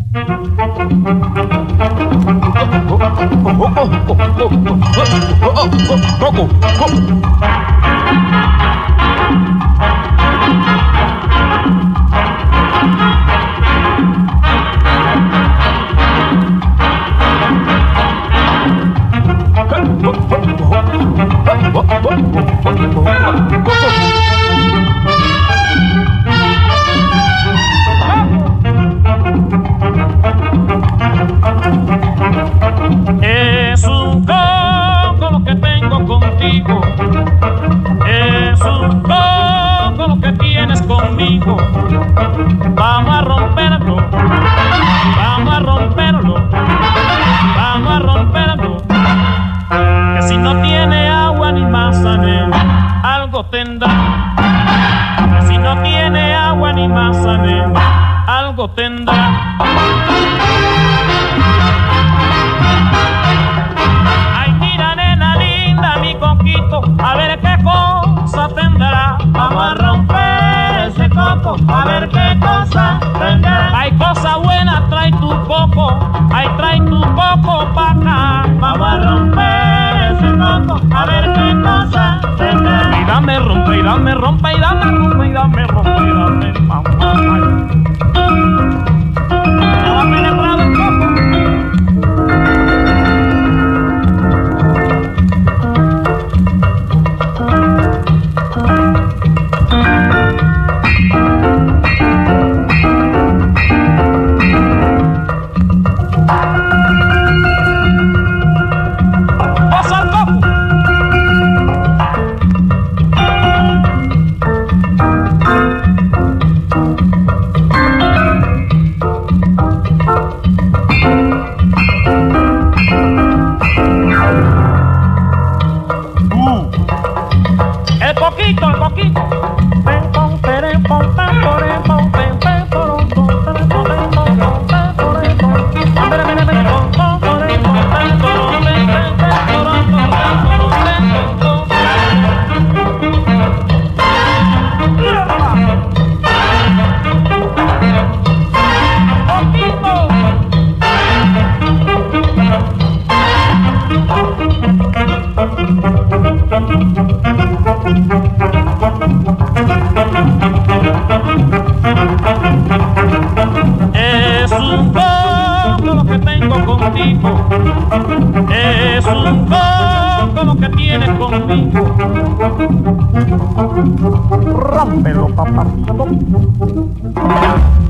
Es un coco lo que tengo contigo, es un coco lo que tienes conmigo. Vamos a romperlo, vamos a romperlo, vamos a romperlo. Que si no tiene agua ni manzana, algo tendrá. Que si no tiene agua ni manzana, algo tendrá. Ay, mira, nena linda, mi coquito, a ver qué cosa tendrá. Vamos a romper ese coco, a ver qué cosa tendrá. Hay cosa buena, trae tu coco, ay, trae tu coco pa' acá. Vamos a romper ese coco, a ver qué cosa tendrá. Y dame rompe, y dame rompe, y dame rompe, y dame rompe, y dame mamá. Ya va penetrado el coco. El coquito, el coquito. Es un coco lo que tengo contigo, es un coco lo que tienes conmigo. Rómpelo, papacito.